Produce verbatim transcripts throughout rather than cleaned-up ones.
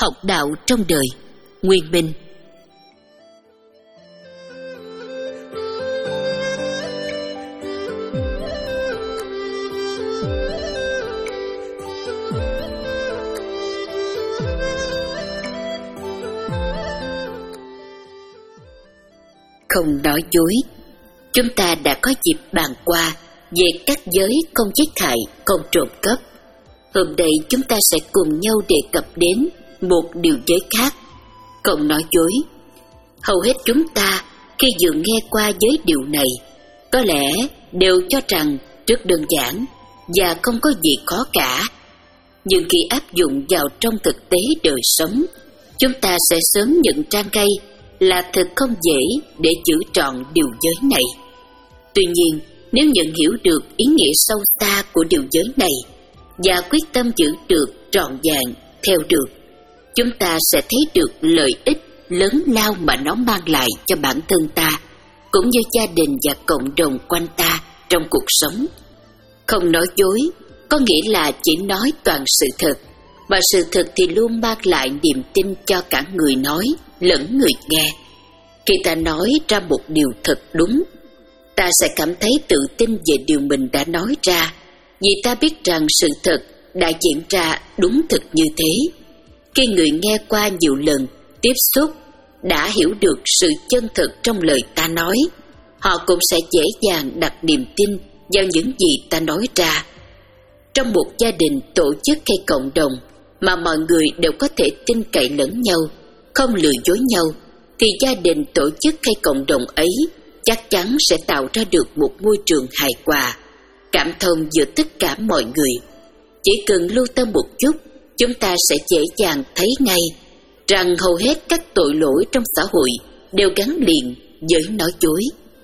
học đạo trong đời. Nguyên Minh. Không nói dối. Chúng ta đã có dịp bàn qua về các giới không giết hại, không trộm cắp. Hôm nay chúng ta sẽ cùng nhau đề cập đến một điều giới khác, không nói dối. Hầu hết chúng ta khi vừa nghe qua giới điều này, có lẽ đều cho rằng rất đơn giản và không có gì khó cả. Nhưng khi áp dụng vào trong thực tế đời sống, chúng ta sẽ sớm nhận ra ngay là thật không dễ để giữ trọn điều giới này. Tuy nhiên, nếu nhận hiểu được ý nghĩa sâu xa của điều giới này và quyết tâm giữ được trọn vẹn theo được, chúng ta sẽ thấy được lợi ích lớn lao mà nó mang lại cho bản thân ta, cũng như gia đình và cộng đồng quanh ta trong cuộc sống. Không nói dối có nghĩa là chỉ nói toàn sự thật, và sự thật thì luôn mang lại niềm tin cho cả người nói lẫn người nghe. Khi ta nói ra một điều thật đúng, ta sẽ cảm thấy tự tin về điều mình đã nói ra, vì ta biết rằng sự thật đã diễn ra đúng thực như thế. Khi người nghe qua nhiều lần tiếp xúc đã hiểu được sự chân thực trong lời ta nói, họ cũng sẽ dễ dàng đặt niềm tin vào những gì ta nói ra. Trong một gia đình, tổ chức hay cộng đồng mà mọi người đều có thể tin cậy lẫn nhau, không lừa dối nhau, thì gia đình, tổ chức hay cộng đồng ấy chắc chắn sẽ tạo ra được một môi trường hài hòa, cảm thông giữa tất cả mọi người. Chỉ cần lưu tâm một chút, chúng ta sẽ dễ dàng thấy ngay rằng hầu hết các tội lỗi trong xã hội đều gắn liền với nói dối.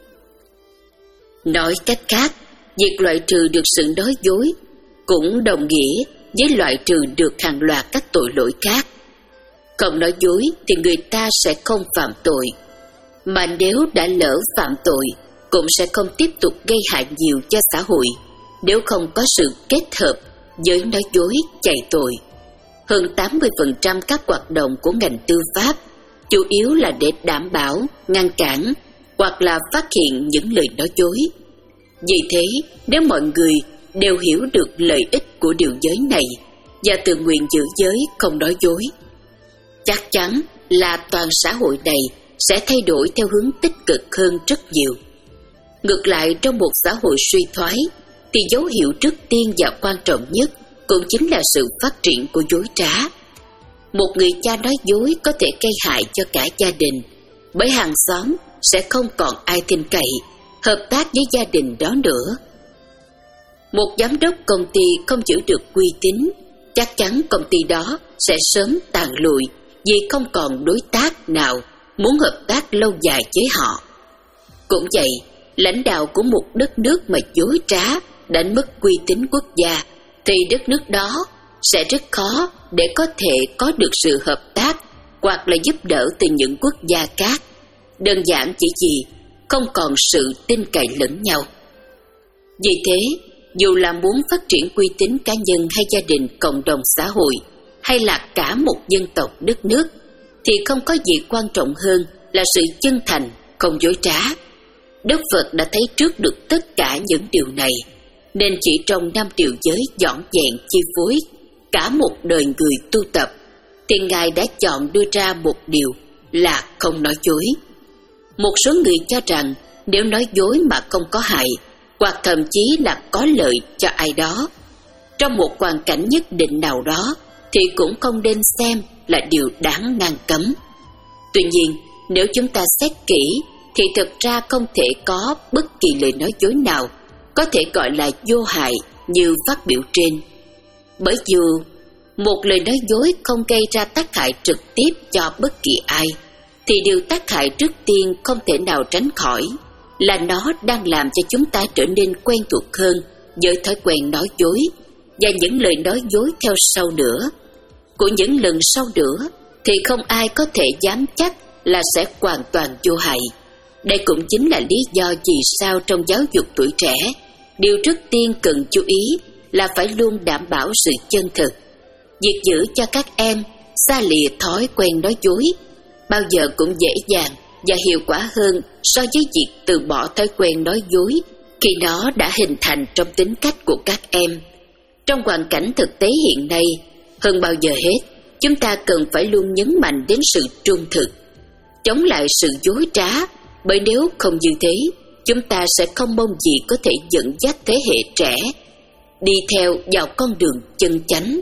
Nói cách khác, việc loại trừ được sự nói dối cũng đồng nghĩa với loại trừ được hàng loạt các tội lỗi khác. Không nói dối thì người ta sẽ không phạm tội, mà nếu đã lỡ phạm tội cũng sẽ không tiếp tục gây hại nhiều cho xã hội nếu không có sự kết hợp với nói dối chạy tội. Hơn tám mươi phần trăm các hoạt động của ngành tư pháp chủ yếu là để đảm bảo, ngăn cản hoặc là phát hiện những lời nói dối. Vì thế, nếu mọi người đều hiểu được lợi ích của điều giới này và tự nguyện giữ giới không nói dối, chắc chắn là toàn xã hội này sẽ thay đổi theo hướng tích cực hơn rất nhiều. Ngược lại, trong một xã hội suy thoái thì dấu hiệu trước tiên và quan trọng nhất cũng chính là sự phát triển của dối trá. Một người cha nói dối có thể gây hại cho cả gia đình, bởi hàng xóm sẽ không còn ai tin cậy, hợp tác với gia đình đó nữa. Một giám đốc công ty không giữ được uy tín, chắc chắn công ty đó sẽ sớm tàn lụi vì không còn đối tác nào muốn hợp tác lâu dài với họ. Cũng vậy, lãnh đạo của một đất nước mà dối trá đánh mất uy tín quốc gia, thì đất nước đó sẽ rất khó để có thể có được sự hợp tác hoặc là giúp đỡ từ những quốc gia khác. Đơn giản chỉ vì không còn sự tin cậy lẫn nhau. Vì thế, dù là muốn phát triển uy tín cá nhân hay gia đình, cộng đồng xã hội, hay là cả một dân tộc đất nước, thì không có gì quan trọng hơn là sự chân thành, không dối trá. Đức Phật đã thấy trước được tất cả những điều này, nên chỉ trong năm điều giới dõn dẹn chi phối cả một đời người tu tập, thì Ngài đã chọn đưa ra một điều là không nói dối. Một số người cho rằng nếu nói dối mà không có hại, hoặc thậm chí là có lợi cho ai đó, trong một hoàn cảnh nhất định nào đó, thì cũng không nên xem là điều đáng ngăn cấm. Tuy nhiên, nếu chúng ta xét kỹ, thì thực ra không thể có bất kỳ lời nói dối nào có thể gọi là vô hại như phát biểu trên. Bởi dù một lời nói dối không gây ra tác hại trực tiếp cho bất kỳ ai, thì điều tác hại trước tiên không thể nào tránh khỏi là nó đang làm cho chúng ta trở nên quen thuộc hơn với thói quen nói dối, và những lời nói dối theo sau nữa. Của những lần sau nữa thì không ai có thể dám chắc là sẽ hoàn toàn vô hại. Đây cũng chính là lý do vì sao trong giáo dục tuổi trẻ, điều trước tiên cần chú ý là phải luôn đảm bảo sự chân thực. Việc giữ cho các em xa lìa thói quen nói dối bao giờ cũng dễ dàng và hiệu quả hơn so với việc từ bỏ thói quen nói dối khi nó đã hình thành trong tính cách của các em. Trong hoàn cảnh thực tế hiện nay, hơn bao giờ hết, chúng ta cần phải luôn nhấn mạnh đến sự trung thực, chống lại sự dối trá, bởi nếu không như thế, chúng ta sẽ không mong gì có thể dẫn dắt thế hệ trẻ đi theo vào con đường chân chánh.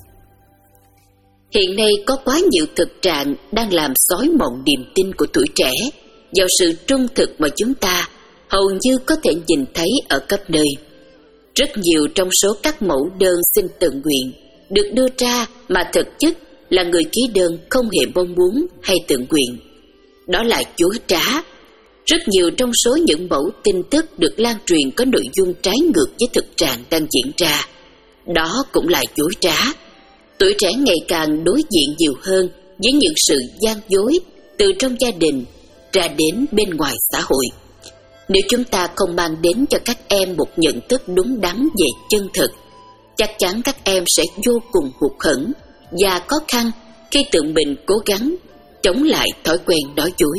Hiện nay có quá nhiều thực trạng đang làm xói mòn niềm tin của tuổi trẻ vào sự trung thực mà chúng ta hầu như có thể nhìn thấy ở khắp nơi. Rất nhiều trong số các mẫu đơn xin tự nguyện được đưa ra mà thực chất là người ký đơn không hề mong muốn hay tự nguyện. Đó là dối trá. Rất nhiều trong số những mẫu tin tức được lan truyền có nội dung trái ngược với thực trạng đang diễn ra. Đó cũng là dối trá. Tuổi trẻ ngày càng đối diện nhiều hơn với những sự gian dối từ trong gia đình ra đến bên ngoài xã hội. Nếu chúng ta không mang đến cho các em một nhận thức đúng đắn về chân thực, chắc chắn các em sẽ vô cùng hụt hẫng và khó khăn khi tự mình cố gắng chống lại thói quen nói dối.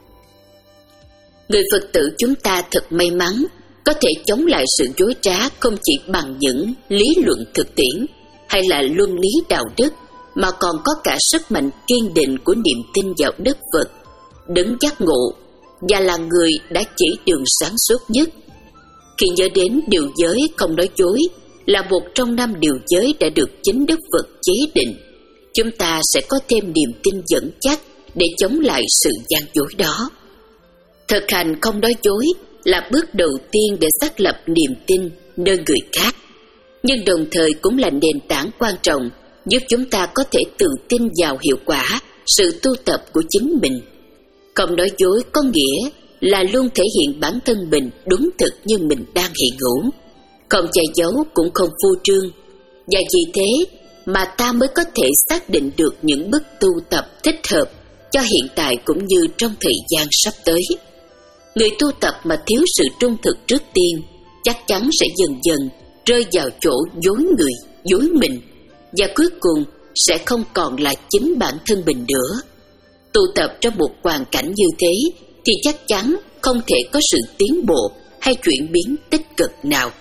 Người Phật tử chúng ta thật may mắn có thể chống lại sự dối trá không chỉ bằng những lý luận thực tiễn hay là luân lý đạo đức, mà còn có cả sức mạnh kiên định của niềm tin vào Đức Phật, đấng giác ngộ, và là người đã chỉ đường sáng suốt nhất. Khi nhớ đến điều giới không nói dối là một trong năm điều giới đã được chính Đức Phật chế định, chúng ta sẽ có thêm niềm tin vững chắc để chống lại sự gian dối đó. Thực hành không nói dối là bước đầu tiên để xác lập niềm tin nơi người khác, nhưng đồng thời cũng là nền tảng quan trọng giúp chúng ta có thể tự tin vào hiệu quả sự tu tập của chính mình. Không nói dối có nghĩa là luôn thể hiện bản thân mình đúng thực như mình đang hiện hữu, không che giấu cũng không phô trương, và vì thế mà ta mới có thể xác định được những bước tu tập thích hợp cho hiện tại cũng như trong thời gian sắp tới. Người tu tập mà thiếu sự trung thực trước tiên chắc chắn sẽ dần dần rơi vào chỗ dối người, dối mình, và cuối cùng sẽ không còn là chính bản thân mình nữa. Tu tập trong một hoàn cảnh như thế thì chắc chắn không thể có sự tiến bộ hay chuyển biến tích cực nào.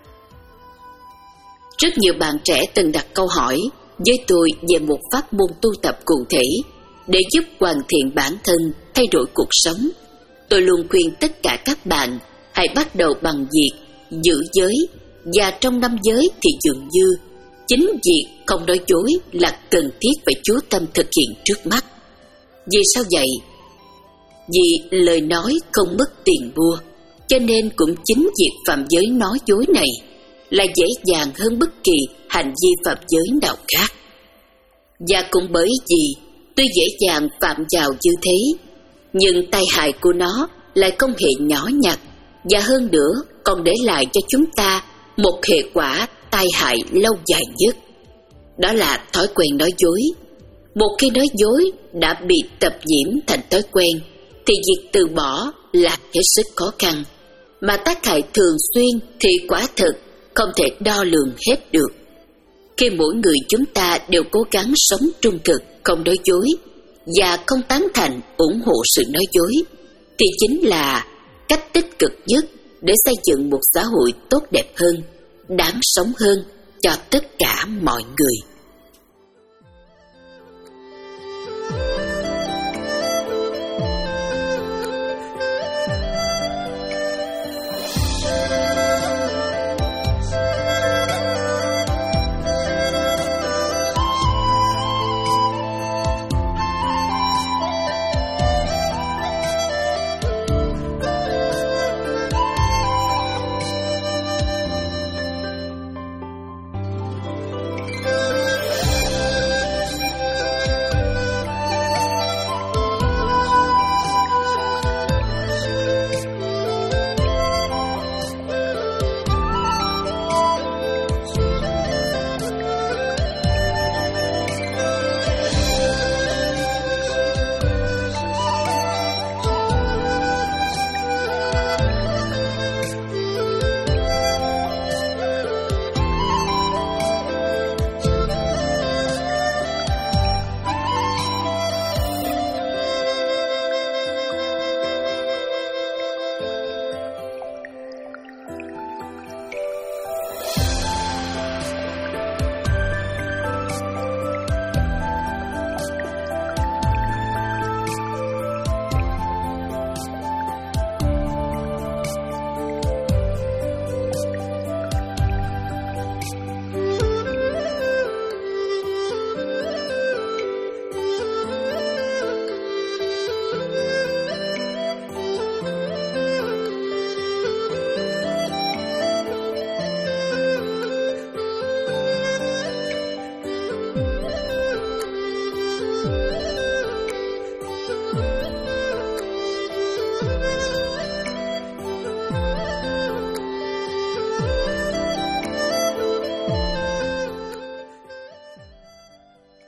Rất nhiều bạn trẻ từng đặt câu hỏi với tôi về một pháp môn tu tập cụ thể để giúp hoàn thiện bản thân, thay đổi cuộc sống. Tôi luôn khuyên tất cả các bạn hãy bắt đầu bằng việc giữ giới, và trong năm giới thì dường như chính việc không nói dối là cần thiết phải chú tâm thực hiện trước mắt. Vì sao vậy? Vì lời nói không mất tiền mua, cho nên cũng chính việc phạm giới nói dối này là dễ dàng hơn bất kỳ hành vi phạm giới nào khác. Và cũng bởi vì tuy dễ dàng phạm vào như thế, nhưng tai hại của nó lại không hề nhỏ nhặt, và hơn nữa còn để lại cho chúng ta một hệ quả tai hại lâu dài nhất. Đó là thói quen nói dối. Một khi nói dối đã bị tập nhiễm thành thói quen thì việc từ bỏ là hết sức khó khăn, mà tác hại thường xuyên thì quả thực không thể đo lường hết được. Khi mỗi người chúng ta đều cố gắng sống trung thực, không nói dối và không tán thành ủng hộ sự nói dối, thì chính là cách tích cực nhất để xây dựng một xã hội tốt đẹp hơn, đáng sống hơn cho tất cả mọi người.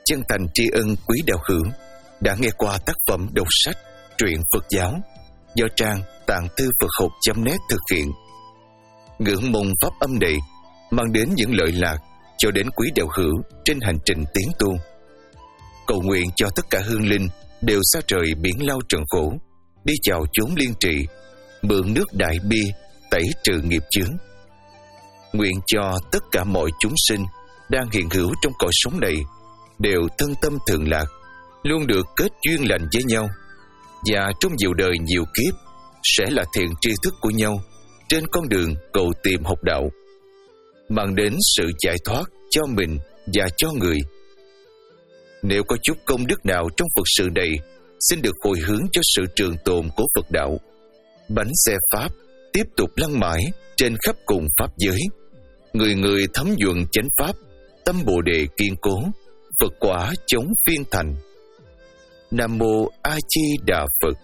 chân thành tri ân quý đạo hữu đã nghe qua tác phẩm đọc sách truyện Phật giáo do trang tạng thư Phật học chấm net thực hiện. Ngưỡng mong pháp âm này mang đến những lợi lạc cho đến quý đạo hữu trên hành trình tiến tu. Cầu nguyện cho tất cả hương linh đều xa trời biển lao trần khổ, đi chào chốn liên trì, mượn nước đại bi tẩy trừ nghiệp chướng. Nguyện cho tất cả mọi chúng sinh đang hiện hữu trong cõi sống này đều thân tâm thượng lạc, luôn được kết duyên lành với nhau, và trong nhiều đời nhiều kiếp sẽ là thiện tri thức của nhau trên con đường cầu tìm học đạo, mang đến sự giải thoát cho mình và cho người. Nếu có chút công đức nào trong Phật sự này, xin được hồi hướng cho sự trường tồn của Phật đạo. Bánh xe Pháp tiếp tục lăn mãi trên khắp cùng Pháp giới. Người người thấm nhuần chánh Pháp, tâm Bồ Đề kiên cố, Phật quả chống phiên thành. Nam Mô A Di Đà Phật.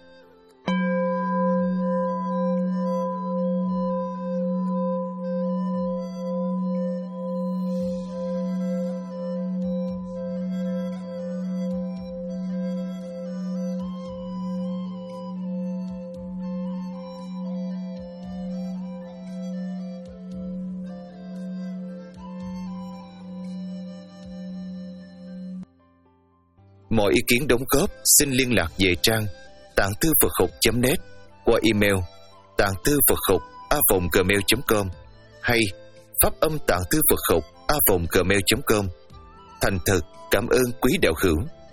Mọi ý kiến đóng góp xin liên lạc về trang tạng thư Phật học chấm net qua email tạng thư Phật học a vòng gmail chấm com hay pháp âm tạng thư Phật học a vòng gmail chấm com. Thành thật cảm ơn quý đạo hữu.